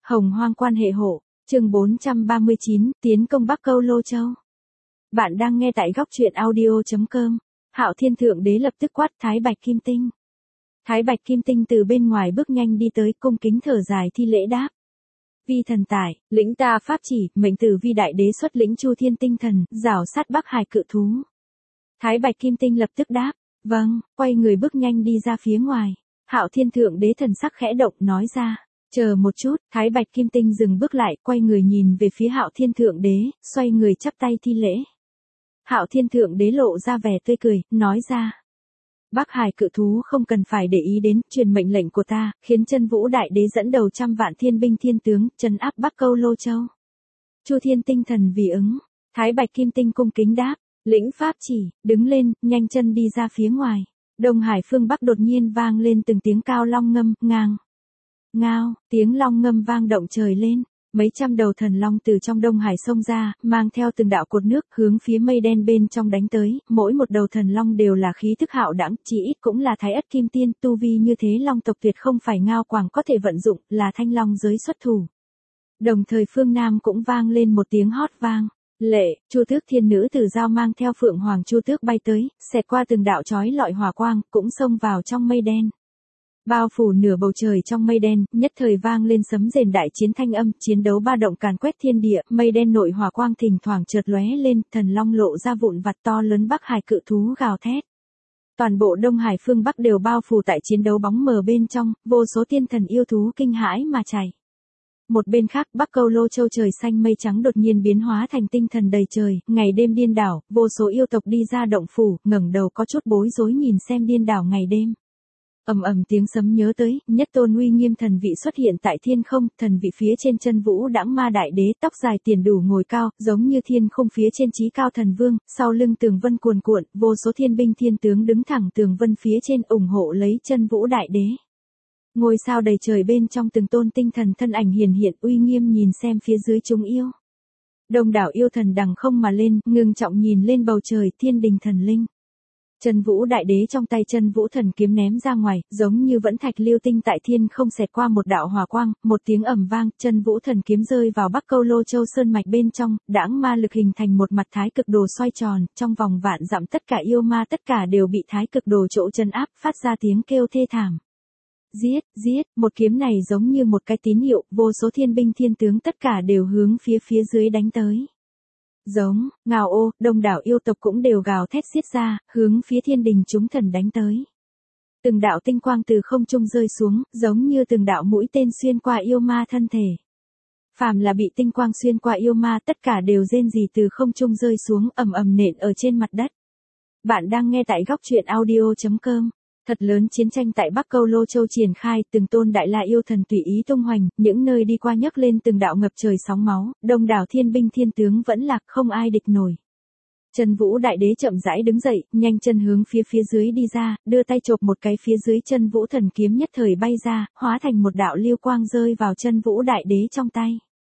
Hồng hoang quan hệ hộ, chương 439, tiến công Bắc Câu Lô Châu. Bạn đang nghe tại góc truyện audio.com. Hạo Thiên Thượng Đế lập tức quát Thái Bạch Kim Tinh. Thái Bạch Kim Tinh từ bên ngoài bước nhanh đi tới, cung kính thở dài thi lễ đáp. Vi thần tại, lĩnh ta pháp chỉ, mệnh từ vi đại đế xuất lĩnh Chu Thiên Tinh Thần, rảo sát Bắc Hải cự thú. Thái Bạch Kim Tinh lập tức đáp, vâng, quay người bước nhanh đi ra phía ngoài. Hạo Thiên Thượng Đế thần sắc khẽ động nói ra. Chờ một chút, Thái Bạch Kim Tinh dừng bước lại, quay người nhìn về phía Hạo Thiên Thượng Đế, xoay người chắp tay thi lễ. Hạo Thiên Thượng Đế lộ ra vẻ tươi cười, nói ra. Bắc Hải cự thú không cần phải để ý đến, truyền mệnh lệnh của ta, khiến Chân Vũ Đại Đế dẫn đầu trăm vạn thiên binh thiên tướng, trấn áp Bắc Câu Lô Châu. Chu Thiên Tinh Thần vì ứng, Thái Bạch Kim Tinh cung kính đáp, lĩnh pháp chỉ, đứng lên, nhanh chân đi ra phía ngoài. Đông Hải phương Bắc đột nhiên vang lên từng tiếng cao long ngâm, ngang. Ngao, tiếng long ngâm vang động trời lên, mấy trăm đầu thần long từ trong Đông Hải xông ra, mang theo từng đạo cột nước hướng phía mây đen bên trong đánh tới, mỗi một đầu thần long đều là khí thức hạo đẳng, chỉ ít cũng là Thái Ất Kim Tiên, tu vi như thế long tộc tuyệt không phải Ngao Quảng có thể vận dụng, là Thanh Long giới xuất thủ. Đồng thời phương Nam cũng vang lên một tiếng hót vang. Lệ, Chu Tước Thiên Nữ Tử Giao mang theo Phượng Hoàng Chu Tước bay tới, xẹt qua từng đạo chói lọi hỏa quang, cũng xông vào trong mây đen. Bao phủ nửa bầu trời trong mây đen, nhất thời vang lên sấm rền đại chiến thanh âm, chiến đấu ba động càn quét thiên địa, mây đen nội hỏa quang thỉnh thoảng chợt lóe lên, thần long lộ ra vụn vặt to lớn Bắc Hải cự thú gào thét. Toàn bộ Đông Hải phương Bắc đều bao phủ tại chiến đấu bóng mờ bên trong, vô số tiên thần yêu thú kinh hãi mà chạy. Một bên khác, Bắc Câu Lô Châu trời xanh mây trắng đột nhiên biến hóa thành tinh thần đầy trời, ngày đêm điên đảo, vô số yêu tộc đi ra động phủ, ngẩng đầu có chút bối rối nhìn xem điên đảo ngày đêm. Ầm ầm tiếng sấm nhớ tới, nhất tôn uy nghiêm thần vị xuất hiện tại thiên không, thần vị phía trên Chân Vũ Đãng Ma Đại Đế, tóc dài tiền đủ ngồi cao, giống như thiên không phía trên chí cao thần vương, sau lưng tường vân cuồn cuộn, vô số thiên binh thiên tướng đứng thẳng tường vân phía trên ủng hộ lấy Chân Vũ Đại Đế. Ngôi sao đầy trời bên trong từng tôn tinh thần thân ảnh hiển hiện uy nghiêm nhìn xem phía dưới chúng yêu. Đông đảo yêu thần đằng không mà lên, ngưng trọng nhìn lên bầu trời thiên đình thần linh. Chân Vũ Đại Đế trong tay Chân Vũ Thần kiếm ném ra ngoài, giống như vẫn thạch lưu tinh tại thiên không xẹt qua một đạo hỏa quang, một tiếng ầm vang, Chân Vũ Thần kiếm rơi vào Bắc Câu Lô Châu sơn mạch bên trong, đãng ma lực hình thành một mặt thái cực đồ xoay tròn, trong vòng vạn dặm tất cả yêu ma tất cả đều bị thái cực đồ chỗ chân áp, phát ra tiếng kêu thê thảm. Giết, giết, một kiếm này giống như một cái tín hiệu, vô số thiên binh thiên tướng tất cả đều hướng phía dưới đánh tới. Giống, ngào ô, đông đảo yêu tộc cũng đều gào thét xiết ra, hướng phía thiên đình chúng thần đánh tới. Từng đạo tinh quang từ không trung rơi xuống, giống như từng đạo mũi tên xuyên qua yêu ma thân thể. Phàm là bị tinh quang xuyên qua yêu ma tất cả đều rên rỉ từ không trung rơi xuống, ầm ầm nện ở trên mặt đất. Bạn đang nghe tại góc truyện audio.com. Thật lớn chiến tranh tại Bắc Câu Lô Châu triển khai, từng tôn đại la yêu thần tùy ý tung hoành, những nơi đi qua nhấc lên từng đạo ngập trời sóng máu, đông đảo thiên binh thiên tướng vẫn lạc không ai địch nổi. Chân Vũ Đại Đế chậm rãi đứng dậy, nhanh chân hướng phía dưới đi ra, đưa tay chộp một cái phía dưới Chân Vũ Thần kiếm nhất thời bay ra, hóa thành một đạo lưu quang rơi vào Chân Vũ Đại Đế trong tay.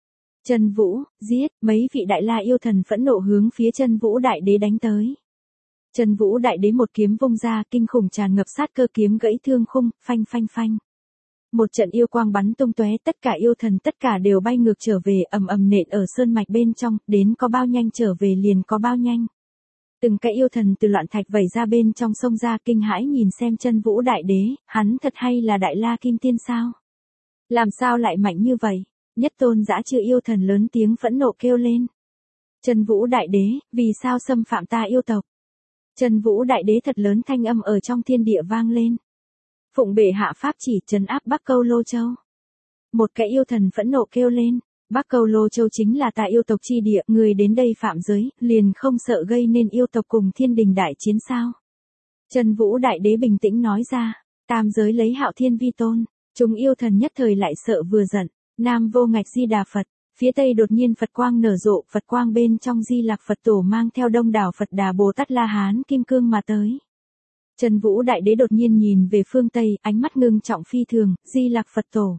Chân Vũ, giết, mấy vị đại la yêu thần phẫn nộ hướng phía Chân Vũ Đại Đế đánh tới. Chân Vũ Đại Đế một kiếm vung ra, kinh khủng tràn ngập sát cơ kiếm gãy thương khung, phanh phanh phanh. Một trận yêu quang bắn tung tóe, tất cả yêu thần tất cả đều bay ngược trở về, ầm ầm nện ở sơn mạch bên trong, đến có bao nhanh trở về liền có bao nhanh. Từng cái yêu thần từ loạn thạch vẩy ra bên trong sông ra, kinh hãi nhìn xem Chân Vũ Đại Đế, hắn thật hay là Đại La Kim Tiên sao? Làm sao lại mạnh như vậy? Nhất tôn dã chư yêu thần lớn tiếng phẫn nộ kêu lên. Chân Vũ Đại Đế, vì sao xâm phạm ta yêu tộc? Chân Vũ Đại Đế thật lớn thanh âm ở trong thiên địa vang lên. Phụng bệ hạ pháp chỉ trấn áp Bắc Câu Lô Châu. Một cái yêu thần phẫn nộ kêu lên, Bắc Câu Lô Châu chính là ta yêu tộc chi địa, người đến đây phạm giới, liền không sợ gây nên yêu tộc cùng thiên đình đại chiến sao? Chân Vũ Đại Đế bình tĩnh nói ra, tam giới lấy Hạo Thiên vi tôn, chúng yêu thần nhất thời lại sợ vừa giận, Nam Vô Ngạch Di Đà Phật. Phía tây đột nhiên Phật quang nở rộ, Phật quang bên trong Di Lặc Phật Tổ mang theo đông đảo Phật Đà Bồ Tát La Hán Kim Cương mà tới. Chân Vũ Đại Đế đột nhiên nhìn về phương tây, ánh mắt ngưng trọng phi thường, Di Lặc Phật Tổ.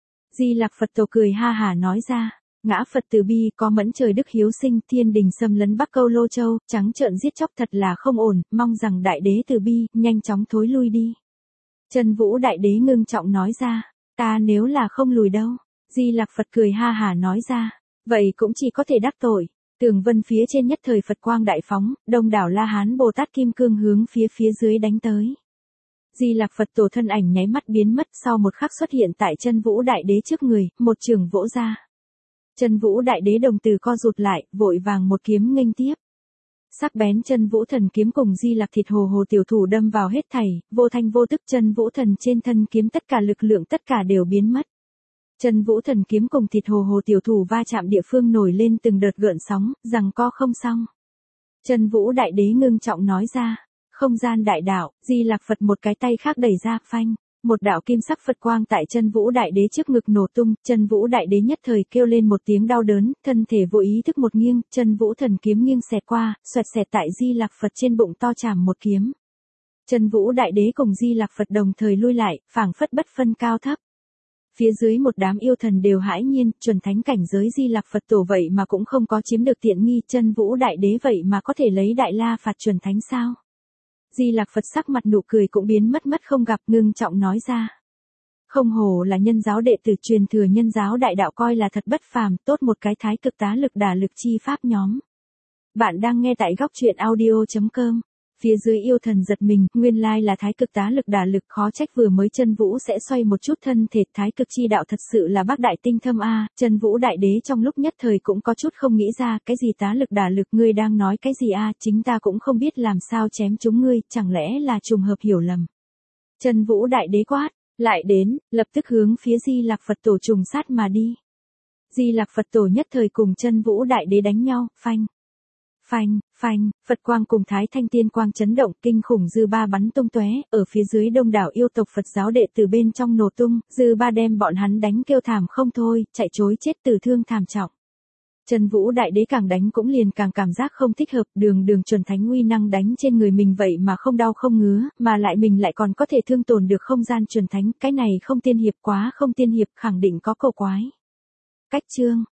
Di Lặc Phật Tổ cười ha hả nói ra, ngã Phật từ bi có mẫn trời đức hiếu sinh, thiên đình xâm lấn Bắc Câu Lô Châu, trắng trợn giết chóc thật là không ổn, mong rằng Đại Đế từ bi, nhanh chóng thối lui đi. Chân Vũ Đại Đế ngưng trọng nói ra, ta nếu là không lùi đâu. Di Lặc Phật cười ha hả nói ra, vậy cũng chỉ có thể đắc tội. Tường vân phía trên nhất thời Phật quang đại phóng, đông đảo La Hán Bồ Tát kim cương hướng phía dưới đánh tới. Di Lặc Phật tổ thân ảnh nháy mắt biến mất, sau một khắc xuất hiện tại Chân Vũ Đại Đế trước người, một trường vỗ ra. Chân Vũ Đại Đế đồng tử co rụt lại, vội vàng một kiếm nghênh tiếp. Sắc bén Chân Vũ Thần kiếm cùng Di Lặc thịt hồ hồ tiểu thủ đâm vào hết thảy, vô thanh vô tức Chân Vũ Thần trên thân kiếm tất cả lực lượng tất cả đều biến mất. Chân Vũ Thần kiếm cùng thịt hồ hồ tiểu thủ va chạm địa phương nổi lên từng đợt gợn sóng, giằng co không xong. Chân Vũ Đại Đế ngưng trọng nói ra, không gian đại đạo. Di Lặc Phật một cái tay khác đẩy ra, phanh, một đạo kim sắc Phật quang tại Chân Vũ Đại Đế trước ngực nổ tung, Chân Vũ Đại Đế nhất thời kêu lên một tiếng đau đớn, thân thể vô ý thức một nghiêng, Chân Vũ Thần kiếm nghiêng xẹt qua, xoẹt xẹt tại Di Lặc Phật trên bụng to chảm một kiếm. Chân Vũ Đại Đế cùng Di Lặc Phật đồng thời lui lại, phảng phất bất phân cao thấp. Phía dưới một đám yêu thần đều hãi nhiên, chuẩn thánh cảnh giới Di Lặc Phật tổ vậy mà cũng không có chiếm được tiện nghi, Chân Vũ Đại Đế vậy mà có thể lấy Đại La phạt chuẩn thánh sao? Di Lặc Phật sắc mặt nụ cười cũng biến mất không gặp, ngưng trọng nói ra. Không hổ là nhân giáo đệ tử truyền thừa nhân giáo đại đạo, coi là thật bất phàm, tốt một cái thái cực tá lực đả lực chi pháp nhóm. Bạn đang nghe tại góc truyện audio.com. Phía dưới yêu thần giật mình, nguyên lai là thái cực tá lực đả lực, khó trách vừa mới Chân Vũ sẽ xoay một chút thân thể, thái cực chi đạo thật sự là bác đại tinh thâm a. Chân Vũ Đại Đế trong lúc nhất thời cũng có chút không nghĩ ra, cái gì tá lực đả lực, ngươi đang nói cái gì a? Chính ta cũng không biết làm sao chém chúng ngươi, chẳng lẽ là trùng hợp hiểu lầm. Chân Vũ Đại Đế quát, lại đến, lập tức hướng phía Di Lặc Phật tổ trùng sát mà đi. Di Lặc Phật tổ nhất thời cùng Chân Vũ Đại Đế đánh nhau, phanh. Phanh, phanh, Phật quang cùng Thái Thanh Tiên quang chấn động, kinh khủng dư ba bắn tung tóe, ở phía dưới đông đảo yêu tộc Phật giáo đệ từ bên trong nổ tung, dư ba đem bọn hắn đánh kêu thảm không thôi, chạy trối chết tử thương thảm trọng. Chân Vũ Đại Đế càng đánh cũng liền càng cảm giác không thích hợp, đường chuẩn thánh uy năng đánh trên người mình vậy mà không đau không ngứa, mà lại mình lại còn có thể thương tổn được không gian chuẩn thánh, cái này không tiên hiệp, quá không tiên hiệp, khẳng định có cầu quái. Cách chương